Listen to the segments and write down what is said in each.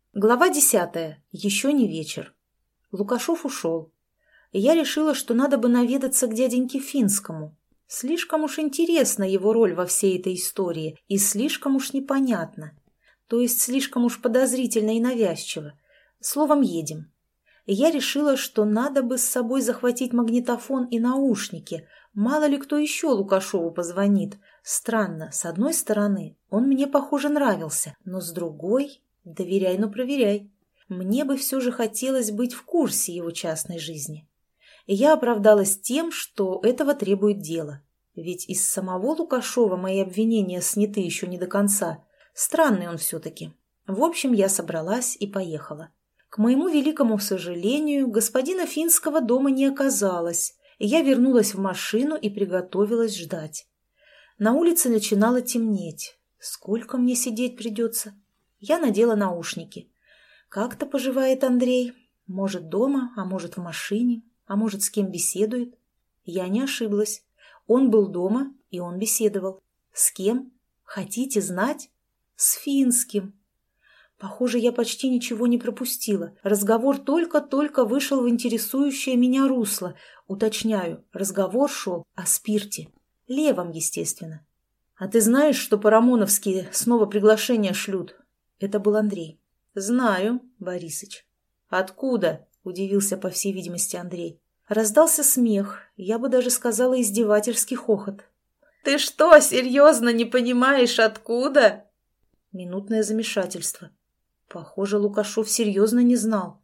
Глава 10. Еще не вечер. Лукашов ушел. Я решила, что надо бы наведаться к дяденьке Финскому. Слишком уж интересна его роль во всей этой истории и слишком уж непонятно. То есть слишком уж подозрительно и навязчиво. Словом, едем. Я решила, что надо бы с собой захватить магнитофон и наушники. Мало ли кто еще Лукашову позвонит. Странно, с одной стороны, он мне, похоже, нравился, но с другой... Доверяй, но проверяй. Мне бы все же хотелось быть в курсе его частной жизни. И я оправдалась тем, что этого требует дело. Ведь из самого Лукашова мои обвинения сняты еще не до конца. Странный он все-таки. В общем, я собралась и поехала. К моему великому сожалению, господина Финского дома не оказалось, и я вернулась в машину и приготовилась ждать. На улице начинало темнеть. Сколько мне сидеть придется? Я надела наушники. Как-то поживает Андрей. Может, дома, а может, в машине, а может, с кем беседует. Я не ошиблась. Он был дома, и он беседовал. С кем? Хотите знать? С Финским. Похоже, я почти ничего не пропустила. Разговор только-только вышел в интересующее меня русло. Уточняю, разговор шел о спирте. Левом, естественно. А ты знаешь, что по-рамоновски снова приглашения шлют? Это был Андрей. «Знаю, Борисыч». «Откуда?» – удивился, по всей видимости, Андрей. Раздался смех, я бы даже сказала издевательский хохот. «Ты что, серьезно не понимаешь, откуда?» Минутное замешательство. Похоже, Лукашов серьезно не знал.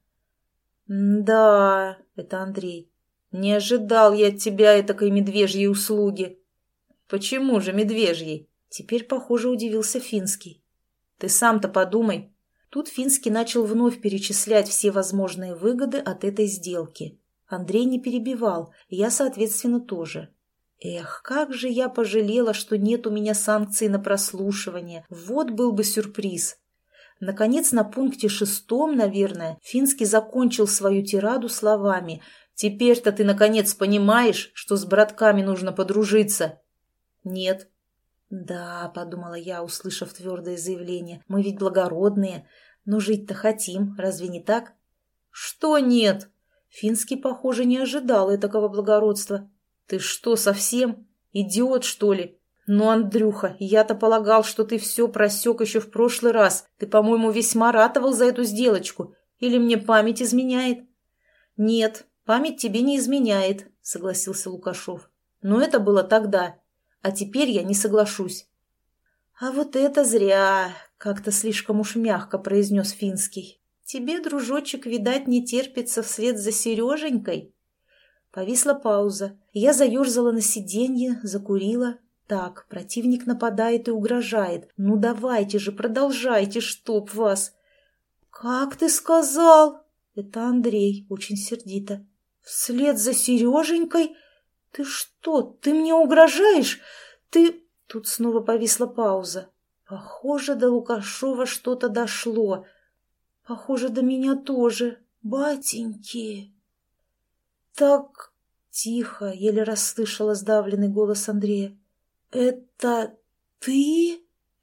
«Да, это Андрей. Не ожидал я от тебя этакой медвежьей услуги». «Почему же медвежьей?» Теперь, похоже, удивился Финский. «Ты сам-то подумай». Тут Финский начал вновь перечислять все возможные выгоды от этой сделки. Андрей не перебивал, и я, соответственно, тоже. Эх, как же я пожалела, что нет у меня санкций на прослушивание. Вот был бы сюрприз. Наконец, на пункте 6, наверное, Финский закончил свою тираду словами: «Теперь-то ты, наконец, понимаешь, что с братками нужно подружиться?» «Нет». «Да», — подумала я, услышав твердое заявление, — «мы ведь благородные, но жить-то хотим, разве не так?» «Что нет?» Финский, похоже, не ожидал этакого благородства. «Ты что, совсем? Идиот, что ли? Ну, Андрюха, я-то полагал, что ты все просек еще в прошлый раз. Ты, по-моему, весьма ратовал за эту сделочку. Или мне память изменяет?» «Нет, память тебе не изменяет», — согласился Лукашов. «Но это было тогда. А теперь я не соглашусь». «А вот это зря!» — как-то слишком уж мягко произнес Финский. «Тебе, дружочек, видать, не терпится вслед за Сереженькой?» Повисла пауза. Я заерзала на сиденье, закурила. «Так, противник нападает и угрожает. Ну давайте же, продолжайте, чтоб вас!» «Как ты сказал?» Это Андрей, очень сердито. «Вслед за Сереженькой? Ты что, ты мне угрожаешь? Ты...» Тут снова повисла пауза. Похоже, до Лукашова что-то дошло. Похоже, до меня тоже. Батеньки. «Так...» — тихо, еле расслышала сдавленный голос Андрея. «Это ты?»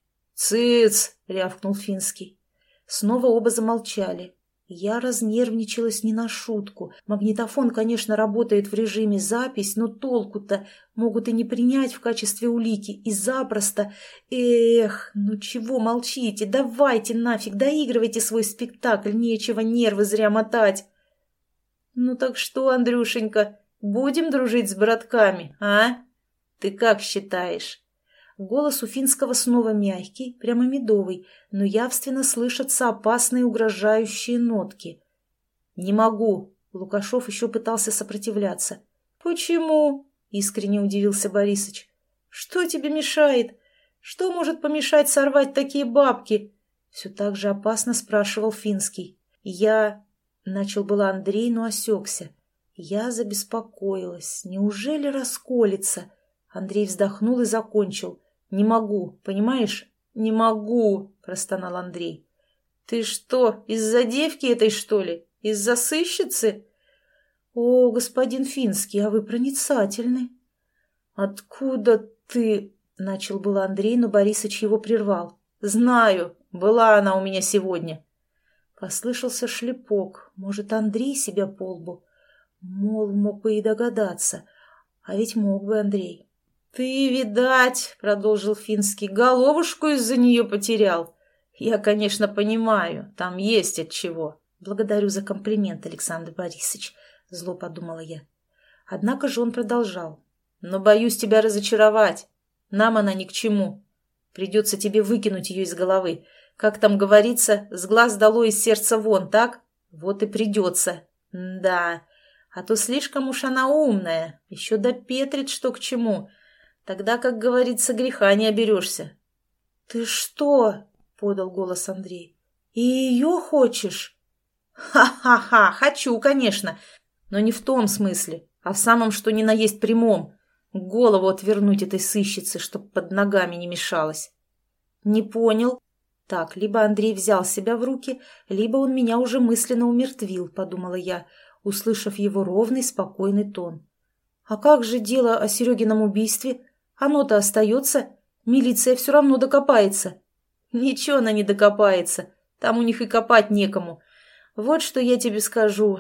«Цыц!» — рявкнул Финский. Снова оба замолчали. Я разнервничалась не на шутку. Магнитофон, конечно, работает в режиме запись, но толку-то могут и не принять в качестве улики, и запросто. Эх, ну чего молчите? Давайте нафиг, доигрывайте свой спектакль, нечего нервы зря мотать. «Ну так что, Андрюшенька, будем дружить с братками, а? Ты как считаешь?» Голос у Финского снова мягкий, прямо медовый, но явственно слышатся опасные угрожающие нотки. «Не могу», — Лукашов еще пытался сопротивляться. «Почему?» — искренне удивился Борисыч. «Что тебе мешает? Что может помешать сорвать такие бабки?» Все так же опасно спрашивал Финский. «Я...» — начал было Андрей, но осекся. Я забеспокоилась. Неужели расколется? Андрей вздохнул и закончил. «Не могу, понимаешь? Не могу», — простонал Андрей. «Ты что, из-за девки этой, что ли? Из-за сыщицы?» «О, господин Финский, а вы проницательны». «Откуда ты?» — начал было Андрей, но Борисыч его прервал. «Знаю, была она у меня сегодня». Послышался шлепок. Может, Андрей себя по лбу? Мол, мог бы и догадаться. А ведь мог бы Андрей. «Ты, видать, — продолжил Финский, — головушку из-за нее потерял. Я, конечно, понимаю, там есть от чего. Благодарю за комплимент, Александр Борисович, — зло подумала я. Однако же он продолжал. Но боюсь тебя разочаровать. Нам она ни к чему. Придется тебе выкинуть ее из головы. Как там говорится, с глаз долой, из сердца вон, так? Вот и придется. Да, а то слишком уж она умная, еще допетрит, что к чему. Тогда, как говорится, греха не оберешься. — Ты что? — подал голос Андрей. — И ее хочешь? — Ха-ха-ха, хочу, конечно, но не в том смысле, а в самом что ни на есть прямом. Голову отвернуть этой сыщице, чтоб под ногами не мешалась. — Не понял. Так, либо Андрей взял себя в руки, либо он меня уже мысленно умертвил, подумала я, услышав его ровный, спокойный тон. — А как же дело о Серегином убийстве? Оно-то остается. Милиция все равно докопается. Ничего она не докопается. Там у них и копать некому. Вот что я тебе скажу.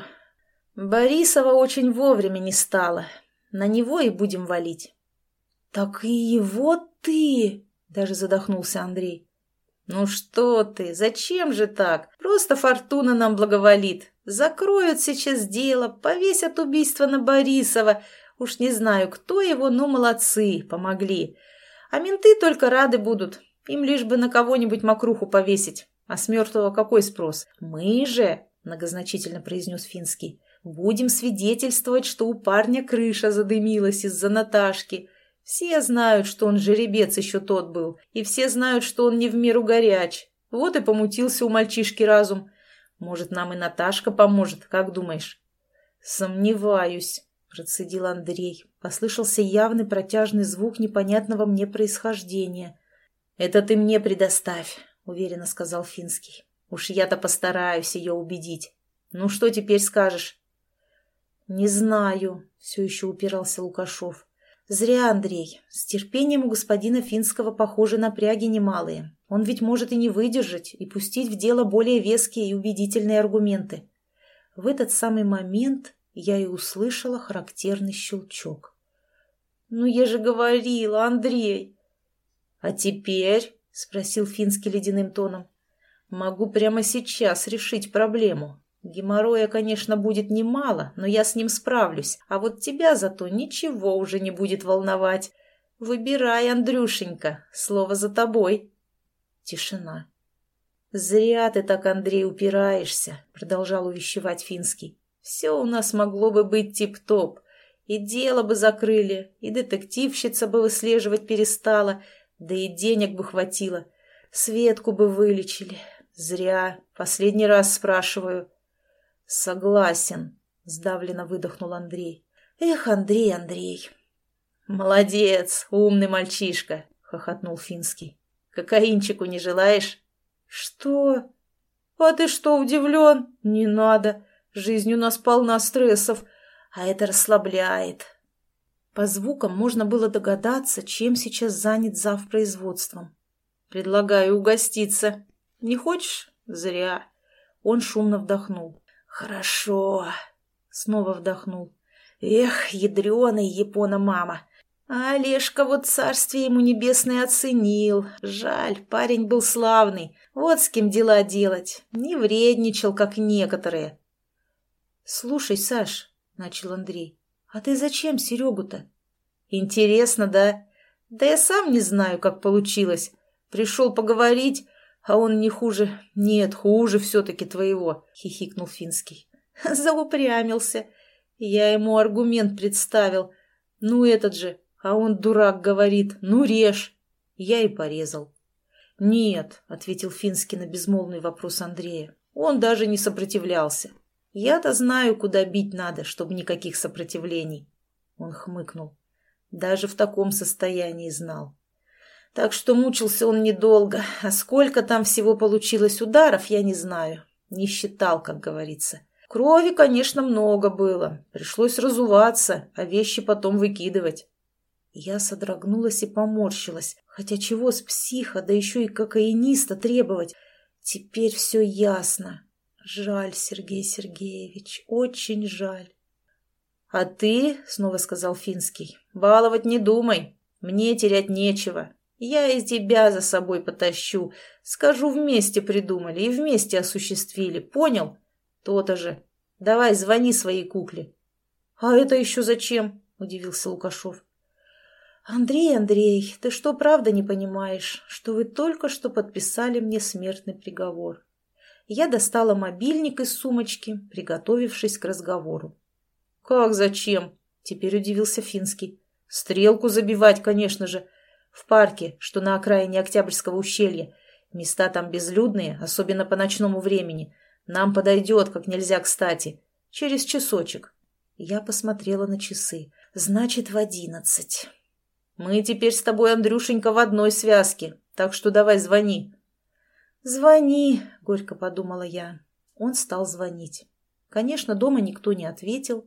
Борисова очень вовремя не стало. На него и будем валить. — Так и его ты! — даже задохнулся Андрей. — Ну что ты, зачем же так? Просто фортуна нам благоволит. Закроют сейчас дело, повесят убийство на Борисова. Уж не знаю, кто его, но молодцы, помогли. А менты только рады будут. Им лишь бы на кого-нибудь мокруху повесить. А с мертвого какой спрос? Мы же, многозначительно произнес Финский, будем свидетельствовать, что у парня крыша задымилась из-за Наташки. Все знают, что он жеребец еще тот был. И все знают, что он не в меру горяч. Вот и помутился у мальчишки разум. Может, нам и Наташка поможет, как думаешь? Сомневаюсь. Процедил Андрей. Послышался явный протяжный звук непонятного мне происхождения. «Это ты мне предоставь», — уверенно сказал Финский. «Уж я-то постараюсь ее убедить. Ну что теперь скажешь?» «Не знаю», — все еще упирался Лукашов. «Зря, Андрей. С терпением у господина Финского, похоже, напряги немалые. Он ведь может и не выдержать, и пустить в дело более веские и убедительные аргументы». В этот самый момент я и услышала характерный щелчок. «Ну, я же говорила, Андрей!» «А теперь?» — спросил Финский ледяным тоном. «Могу прямо сейчас решить проблему. Геморроя, конечно, будет немало, но я с ним справлюсь, а вот тебя зато ничего уже не будет волновать. Выбирай, Андрюшенька, слово за тобой». Тишина. «Зря ты так, Андрей, упираешься», — продолжал увещевать Финский. «Все у нас могло бы быть тип-топ. И дело бы закрыли, и детективщица бы выслеживать перестала, да и денег бы хватило. Светку бы вылечили. Зря. Последний раз спрашиваю». «Согласен», — сдавленно выдохнул Андрей. «Эх, Андрей, Андрей». «Молодец, умный мальчишка», — хохотнул Финский. «Кокаинчику не желаешь?» «Что? А ты что, удивлен? Не надо. Жизнь у нас полна стрессов, а это расслабляет». По звукам можно было догадаться, чем сейчас занят завпроизводством. «Предлагаю угоститься. Не хочешь? Зря». Он шумно вдохнул. «Хорошо». Снова вдохнул. «Эх, ядреный Япона-мама. А Олежка вот царствие ему небесное оценил. Жаль, парень был славный. Вот с кем дела делать. Не вредничал, как некоторые». «Слушай, Саш», — начал Андрей, — «а ты зачем Серегу-то?» «Интересно, да? Да я сам не знаю, как получилось. Пришел поговорить, а он не хуже... Нет, хуже все-таки твоего», — хихикнул Финский. «Заупрямился. Я ему аргумент представил. Ну, этот же. А он, дурак, говорит, ну, режь». Я и порезал. «Нет», — ответил Финский на безмолвный вопрос Андрея. «Он даже не сопротивлялся. Я-то знаю, куда бить надо, чтобы никаких сопротивлений». Он хмыкнул. Даже в таком состоянии знал. Так что мучился он недолго, а сколько там всего получилось ударов, я не знаю. Не считал, как говорится. Крови, конечно, много было. Пришлось разуваться, а вещи потом выкидывать. Я содрогнулась и поморщилась. Хотя чего с психа, да еще и кокаиниста требовать? Теперь все ясно. Жаль, Сергей Сергеевич, очень жаль. А ты, снова сказал Финский, баловать не думай. Мне терять нечего. Я и тебя за собой потащу. Скажу, вместе придумали и вместе осуществили. Понял? То-то же. Давай, звони своей кукле. А это еще зачем? Удивился Лукашов. Андрей, Андрей, ты что, правда не понимаешь, что вы только что подписали мне смертный приговор? Я достала мобильник из сумочки, приготовившись к разговору. «Как зачем?» – теперь удивился Финский. «Стрелку забивать, конечно же. В парке, что на окраине Октябрьского ущелья. Места там безлюдные, особенно по ночному времени. Нам подойдет, как нельзя кстати. Через часочек». Я посмотрела на часы. «Значит, в 11. Мы теперь с тобой, Андрюшенька, в одной связке, так что давай звони». «Звони», — горько подумала я. Он стал звонить. Конечно, дома никто не ответил.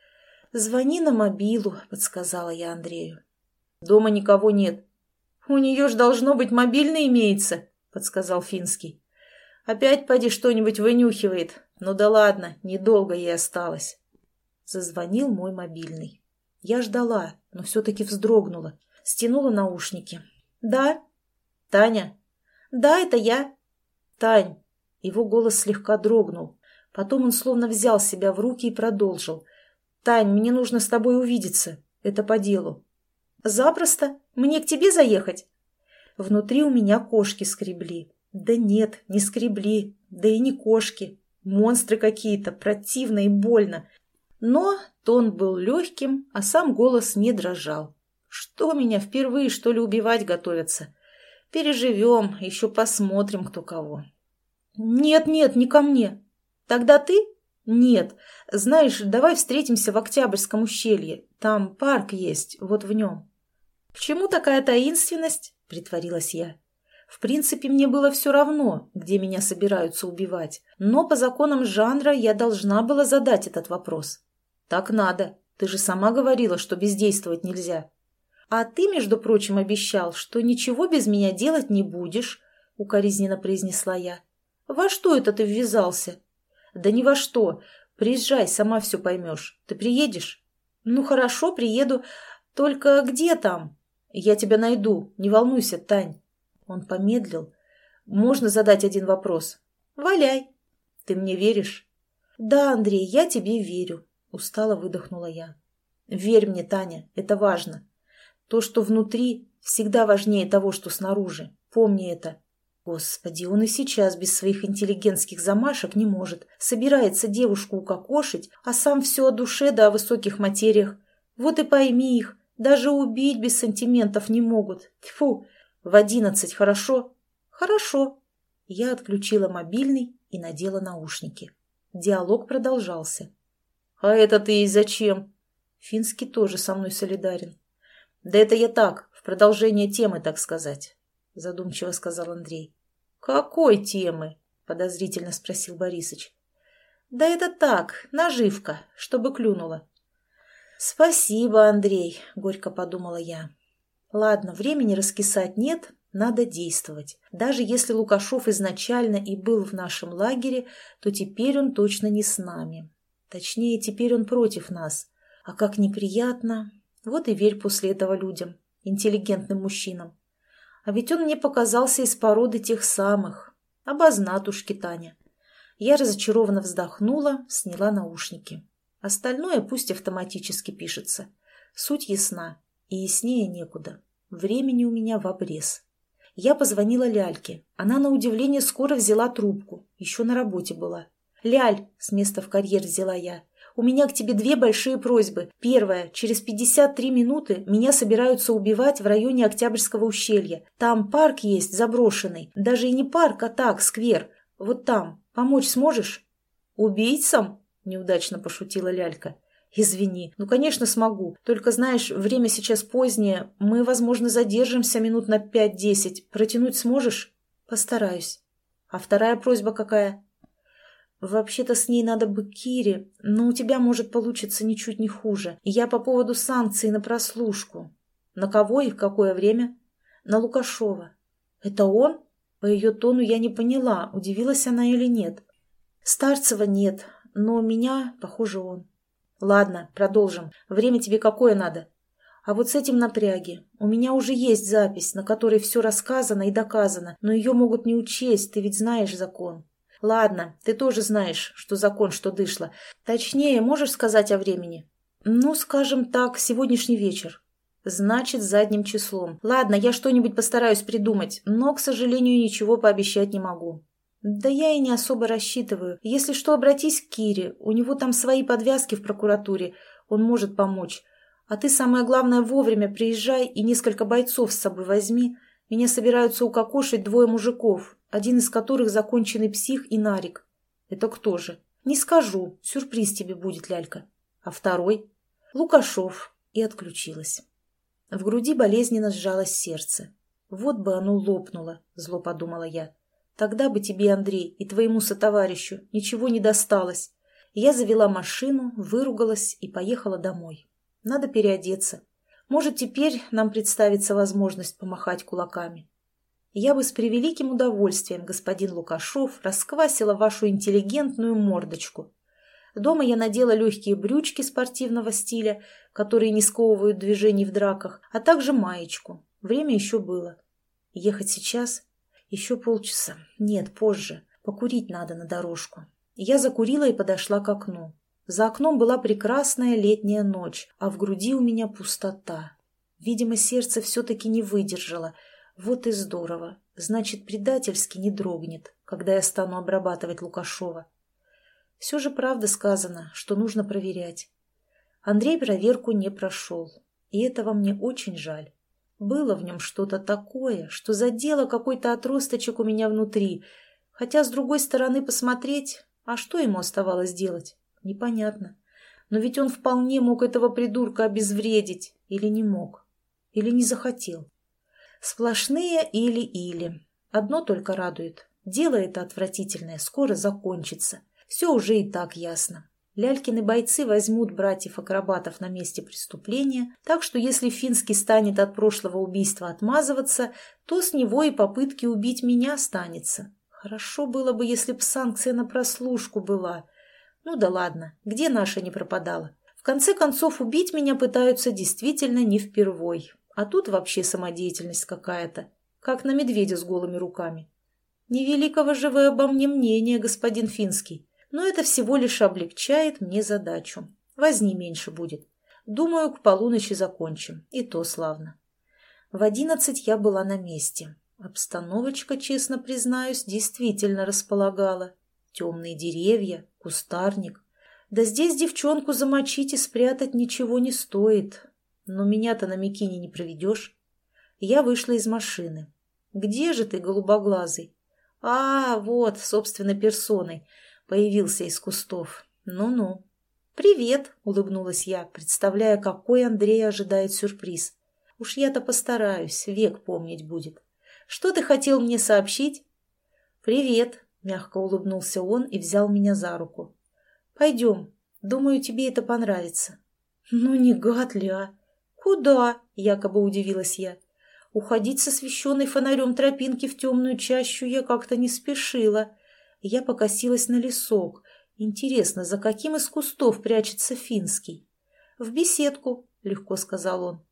«Звони на мобилу», — подсказала я Андрею. «Дома никого нет». «У нее ж должно быть мобильный имеется», — подсказал Финский. «Опять поди что-нибудь вынюхивает. Ну да ладно, недолго ей осталось». Зазвонил мой мобильный. Я ждала, но все-таки вздрогнула. Стянула наушники. «Да?» «Таня?» «Да, это я». «Тань!» Его голос слегка дрогнул. Потом он словно взял себя в руки и продолжил. «Тань, мне нужно с тобой увидеться. Это по делу». «Запросто. Мне к тебе заехать?» Внутри у меня кошки скребли. Да нет, не скребли. Да и не кошки. Монстры какие-то, противно и больно. Но тон был легким, а сам голос не дрожал. Что меня впервые, что ли, убивать готовятся? Переживем, еще посмотрим, кто кого. «Нет, не ко мне». «Тогда ты?» «Нет. Знаешь, давай встретимся в Октябрьском ущелье. Там парк есть, вот в нем». «К чему такая таинственность?» – притворилась я. В принципе, мне было все равно, где меня собираются убивать, но по законам жанра я должна была задать этот вопрос. «Так надо. Ты же сама говорила, что бездействовать нельзя». «А ты, между прочим, обещал, что ничего без меня делать не будешь», — укоризненно произнесла я. «Во что это ты ввязался?» «Да ни во что. Приезжай, сама все поймешь. Ты приедешь?» «Ну хорошо, приеду. Только где там?» «Я тебя найду. Не волнуйся, Тань». Он помедлил. «Можно задать один вопрос?» «Валяй». «Ты мне веришь?» «Да, Андрей, я тебе верю», — устало выдохнула я. «Верь мне, Таня, это важно. То, что внутри, всегда важнее того, что снаружи. Помни это». Господи, он и сейчас без своих интеллигентских замашек не может. Собирается девушку укокошить, а сам все о душе да о высоких материях. Вот и пойми их, даже убить без сантиментов не могут. Тьфу, в 11, хорошо? Хорошо. Я отключила мобильный и надела наушники. Диалог продолжался. «А это ты ей зачем?» Финский тоже со мной солидарен. «Да это я так, в продолжение темы, так сказать», — задумчиво сказал Андрей. «Какой темы?» — подозрительно спросил Борисыч. «Да это так, наживка, чтобы клюнула». «Спасибо, Андрей», — горько подумала я. «Ладно, времени раскисать нет, надо действовать. Даже если Лукашов изначально и был в нашем лагере, то теперь он точно не с нами. Точнее, теперь он против нас. А как неприятно. Вот и верь после этого людям, интеллигентным мужчинам. А ведь он мне показался из породы тех самых. Обознатушки, Таня». Я разочарованно вздохнула, сняла наушники. Остальное пусть автоматически пишется. Суть ясна, и яснее некуда. Времени у меня в обрез. Я позвонила Ляльке. Она, на удивление, скоро взяла трубку. Еще на работе была. «Ляль», — с места в карьер взяла я, — «у меня к тебе 2 большие просьбы. Первая. Через 53 минуты меня собираются убивать в районе Октябрьского ущелья. Там парк есть, заброшенный. Даже и не парк, а так, сквер. Вот там. Помочь сможешь?» «Убийцам?» — неудачно пошутила Лялька. «Извини. Ну, конечно, смогу. Только, знаешь, время сейчас позднее. Мы, возможно, задержимся минут на 5-10. Протянуть сможешь?» «Постараюсь». «А вторая просьба какая?» «Вообще-то с ней надо бы к Кире, но у тебя, может, получиться ничуть не хуже. Я по поводу санкций на прослушку». «На кого и в какое время?» «На Лукашова». «Это он?» По ее тону я не поняла, удивилась она или нет. Старцева нет, но меня, похоже, он. Ладно, продолжим. Время тебе какое надо? А вот с этим напряги. У меня уже есть запись, на которой все рассказано и доказано, но ее могут не учесть, ты ведь знаешь закон. Ладно, ты тоже знаешь, что закон, что дышло. Точнее, можешь сказать о времени? Ну, скажем так, сегодняшний вечер. Значит, задним числом. Ладно, я что-нибудь постараюсь придумать, но, к сожалению, ничего пообещать не могу. Да я и не особо рассчитываю. Если что, обратись к Кире. У него там свои подвязки в прокуратуре. Он может помочь. А ты, самое главное, вовремя приезжай и несколько бойцов с собой возьми. Меня собираются укокошить двое мужиков, один из которых законченный псих и нарик. Это кто же? Не скажу. Сюрприз тебе будет, лялька. А второй? Лукашов. И отключилась. В груди болезненно сжалось сердце. Вот бы оно лопнуло, зло подумала я. Тогда бы тебе, Андрей, и твоему сотоварищу ничего не досталось. Я завела машину, выругалась и поехала домой. Надо переодеться. Может, теперь нам представится возможность помахать кулаками. Я бы с превеликим удовольствием, господин Лукашов, расквасила вашу интеллигентную мордочку. Дома я надела легкие брючки спортивного стиля, которые не сковывают движений в драках, а также маечку. Время еще было. Ехать сейчас? Еще полчаса. Нет, позже. Покурить надо на дорожку. Я закурила и подошла к окну. За окном была прекрасная летняя ночь, а в груди у меня пустота. Видимо, сердце все-таки не выдержало. Вот и здорово. Значит, предательски не дрогнет, когда я стану обрабатывать Лукашова. Все же правда сказано, что нужно проверять. Андрей проверку не прошел, и этого мне очень жаль. Было в нем что-то такое, что задело какой-то отросточек у меня внутри, хотя, с другой стороны, посмотреть, а что ему оставалось делать, непонятно. Но ведь он вполне мог этого придурка обезвредить, или не мог, или не захотел. Сплошные или-или. Одно только радует. Дело это отвратительное скоро закончится. Все уже и так ясно. Лялькины бойцы возьмут братьев-акробатов на месте преступления, так что если Финский станет от прошлого убийства отмазываться, то с него и попытки убить меня останется. Хорошо было бы, если б санкция на прослушку была. Ну да ладно, где наша не пропадала? В конце концов, убить меня пытаются действительно не впервой. А тут вообще самодеятельность какая-то, как на медведя с голыми руками. Невеликого же вы обо мне мнения, господин Финский. Но это всего лишь облегчает мне задачу. Возни меньше будет. Думаю, к полуночи закончим. И то славно. В 11 я была на месте. Обстановочка, честно признаюсь, действительно располагала. Темные деревья, кустарник. Да здесь девчонку замочить и спрятать ничего не стоит. Но меня-то на Микине не проведешь. Я вышла из машины. Где же ты, голубоглазый? А, вот, собственной персоной. Появился из кустов. Ну-ну. «Привет», — улыбнулась я, представляя, какой Андрей ожидает сюрприз. «Уж я-то постараюсь, век помнить будет. Что ты хотел мне сообщить?» «Привет», — мягко улыбнулся он и взял меня за руку. «Пойдем. Думаю, тебе это понравится». «Ну, не гад ли, а?» «Куда?» — якобы удивилась я. Уходить с освещенной фонарем тропинки в темную чащу я как-то не спешила. Я покосилась на лесок. Интересно, за каким из кустов прячется Финский? «В беседку», — легко сказал он.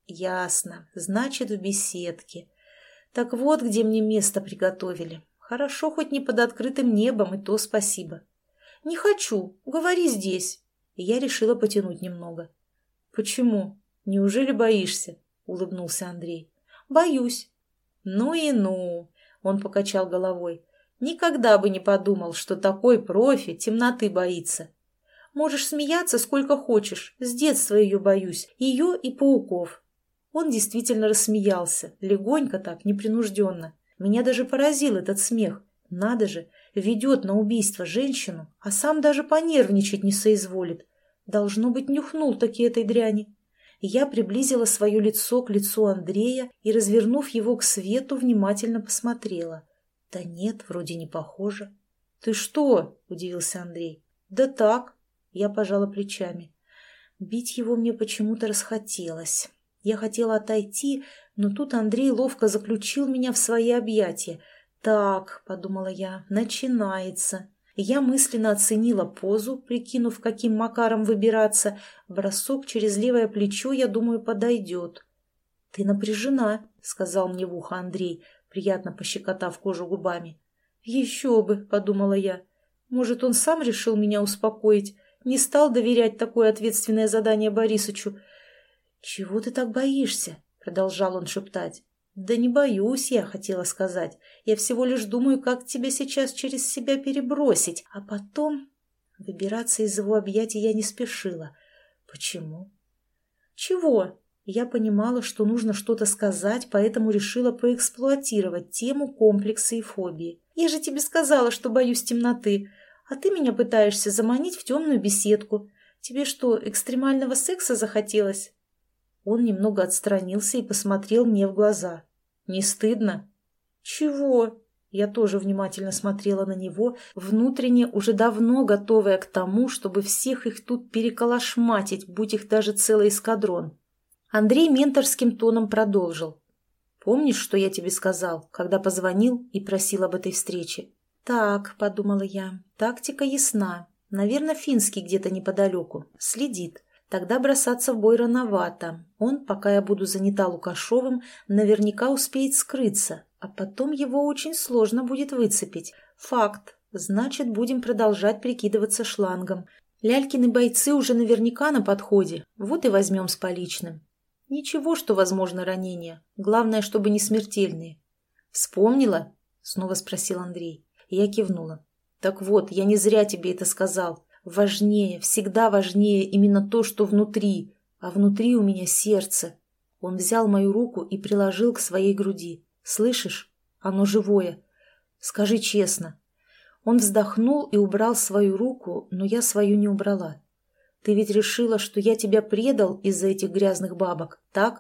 «Ясно. Значит, в беседке. Так вот, где мне место приготовили. Хорошо, хоть не под открытым небом, и то спасибо». «Не хочу. Говори здесь». И я решила потянуть немного. «Почему? Неужели боишься?» — улыбнулся Андрей. «Боюсь». «Ну и ну», — он покачал головой. «Никогда бы не подумал, что такой профи темноты боится. Можешь смеяться сколько хочешь, с детства ее боюсь, ее и пауков». Он действительно рассмеялся, легонько так, непринужденно. Меня даже поразил этот смех. Надо же, ведет на убийство женщину, а сам даже понервничать не соизволит. Должно быть, нюхнул таки этой дряни. Я приблизила свое лицо к лицу Андрея и, развернув его к свету, внимательно посмотрела. Да нет, вроде не похоже. «Ты что?» – удивился Андрей. «Да так», – я пожала плечами. Бить его мне почему-то расхотелось. Я хотела отойти, но тут Андрей ловко заключил меня в свои объятия. «Так», – подумала я, – «начинается». Я мысленно оценила позу, прикинув, каким макаром выбираться. Бросок через левое плечо, я думаю, подойдет. «Ты напряжена», — сказал мне в ухо Андрей, приятно пощекотав кожу губами. «Еще бы», — подумала я. «Может, он сам решил меня успокоить, не стал доверять такое ответственное задание Борисычу». «Чего ты так боишься?» — продолжал он шептать. «Да не боюсь я», — хотела сказать. «Я всего лишь думаю, как тебя сейчас через себя перебросить, а потом...» Выбираться из его объятий я не спешила. «Почему?» «Чего?» Я понимала, что нужно что-то сказать, поэтому решила поэксплуатировать тему комплекса и фобии. «Я же тебе сказала, что боюсь темноты, а ты меня пытаешься заманить в темную беседку. Тебе что, экстремального секса захотелось?» Он немного отстранился и посмотрел мне в глаза. «Не стыдно?» «Чего?» Я тоже внимательно смотрела на него, внутренне уже давно готовая к тому, чтобы всех их тут переколошматить, будь их даже целый эскадрон. Андрей менторским тоном продолжил. «Помнишь, что я тебе сказал, когда позвонил и просил об этой встрече?» «Так», — подумала я, — «тактика ясна. Наверное, Финский где-то неподалеку. Следит. Тогда бросаться в бой рановато. Он, пока я буду занята Лукашовым, наверняка успеет скрыться, а потом его очень сложно будет выцепить. Факт. Значит, будем продолжать прикидываться шлангом. Лялькины бойцы уже наверняка на подходе. Вот и возьмем с поличным. Ничего, что возможно ранения. Главное, чтобы не смертельные». «Вспомнила?» — снова спросил Андрей. Я кивнула. «Так вот, я не зря тебе это сказал. Важнее, всегда важнее именно то, что внутри, а внутри у меня сердце». Он взял мою руку и приложил к своей груди. «Слышишь? Оно живое. Скажи честно». Он вздохнул и убрал свою руку, но я свою не убрала. «Ты ведь решила, что я тебя предал из-за этих грязных бабок, так?»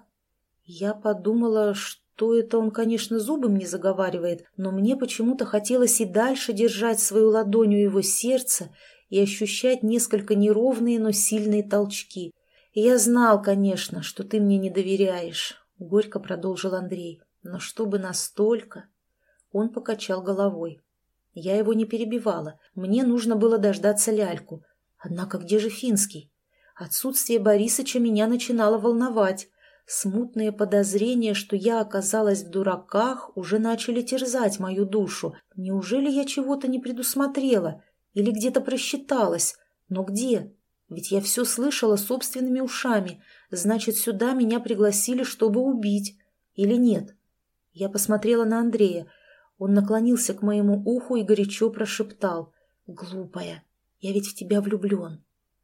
Я подумала, что это он, конечно, зубы мне заговаривает, но мне почему-то хотелось и дальше держать свою ладонь у его сердца и ощущать несколько неровные, но сильные толчки. «Я знал, конечно, что ты мне не доверяешь», — горько продолжил Андрей. «Но чтобы настолько...» Он покачал головой. Я его не перебивала. Мне нужно было дождаться ляльку. Однако где же Финский? Отсутствие Борисыча меня начинало волновать. Смутные подозрения, что я оказалась в дураках, уже начали терзать мою душу. Неужели я чего-то не предусмотрела? Или где-то просчиталась? Но где? Ведь я все слышала собственными ушами. Значит, сюда меня пригласили, чтобы убить. Или нет? Я посмотрела на Андрея. Он наклонился к моему уху и горячо прошептал. «Глупая, я ведь в тебя влюблен».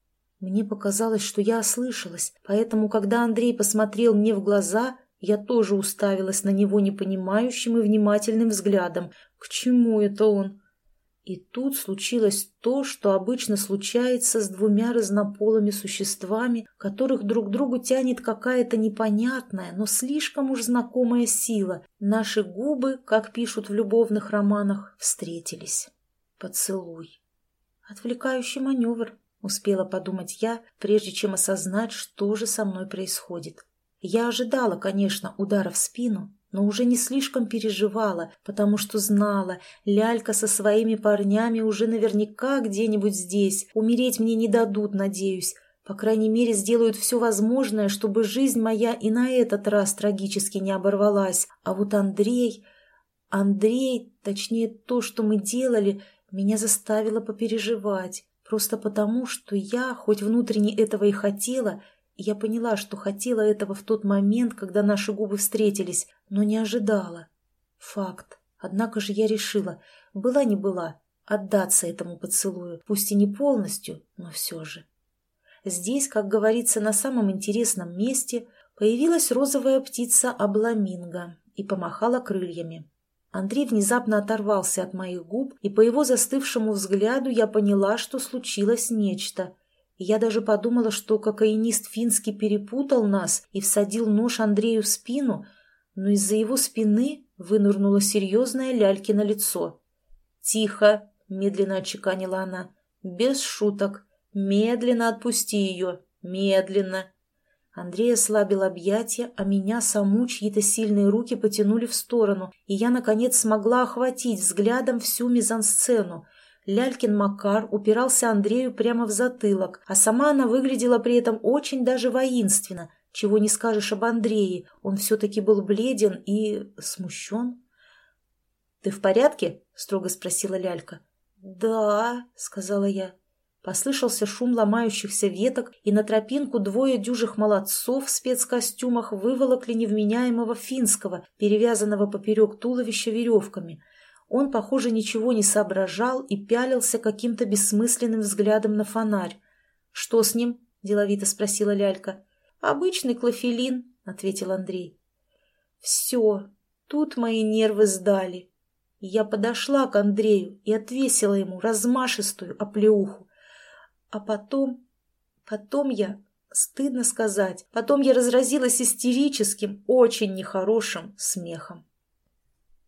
Мне показалось, что я ослышалась, поэтому, когда Андрей посмотрел мне в глаза, я тоже уставилась на него непонимающим и внимательным взглядом. К чему это он? И тут случилось то, что обычно случается с двумя разнополыми существами, которых друг к другу тянет какая-то непонятная, но слишком уж знакомая сила. Наши губы, как пишут в любовных романах, встретились. Поцелуй. Отвлекающий маневр, успела подумать я, прежде чем осознать, что же со мной происходит. Я ожидала, конечно, удара в спину, но уже не слишком переживала, потому что знала, лялька со своими парнями уже наверняка где-нибудь здесь. Умереть мне не дадут, надеюсь. По крайней мере, сделают все возможное, чтобы жизнь моя и на этот раз трагически не оборвалась. А вот Андрей, точнее то, что мы делали, меня заставило попереживать. Просто потому, что я, хоть внутренне этого и хотела, я поняла, что хотела этого в тот момент, когда наши губы встретились, но не ожидала. Факт. Однако же я решила, была не была, отдаться этому поцелую, пусть и не полностью, но все же. Здесь, как говорится, на самом интересном месте появилась розовая птица обламинго и помахала крыльями. Андрей внезапно оторвался от моих губ, и по его застывшему взгляду я поняла, что случилось нечто. Я даже подумала, что кокаинист Финский перепутал нас и всадил нож Андрею в спину, но из-за его спины вынырнуло серьезное лялькино лицо. «Тихо!» — медленно отчеканила она. «Без шуток. Медленно отпусти ее. Медленно!» Андрей ослабил объятия, а меня саму чьи-то сильные руки потянули в сторону, и я, наконец, смогла охватить взглядом всю мизансцену. Лялькин Макар упирался Андрею прямо в затылок, а сама она выглядела при этом очень даже воинственно. Чего не скажешь об Андрее, он все-таки был бледен и смущен. «Ты в порядке?» — строго спросила Лялька. «Да», — сказала я. Послышался шум ломающихся веток, и на тропинку двое дюжих молодцов в спецкостюмах выволокли невменяемого Финского, перевязанного поперек туловища веревками. Он, похоже, ничего не соображал и пялился каким-то бессмысленным взглядом на фонарь. «Что с ним?» – деловито спросила Лялька. «Обычный клофелин», – ответил Андрей. «Все, тут мои нервы сдали». Я подошла к Андрею и отвесила ему размашистую оплеуху. А потом я, стыдно сказать, потом я разразилась истерическим, очень нехорошим смехом.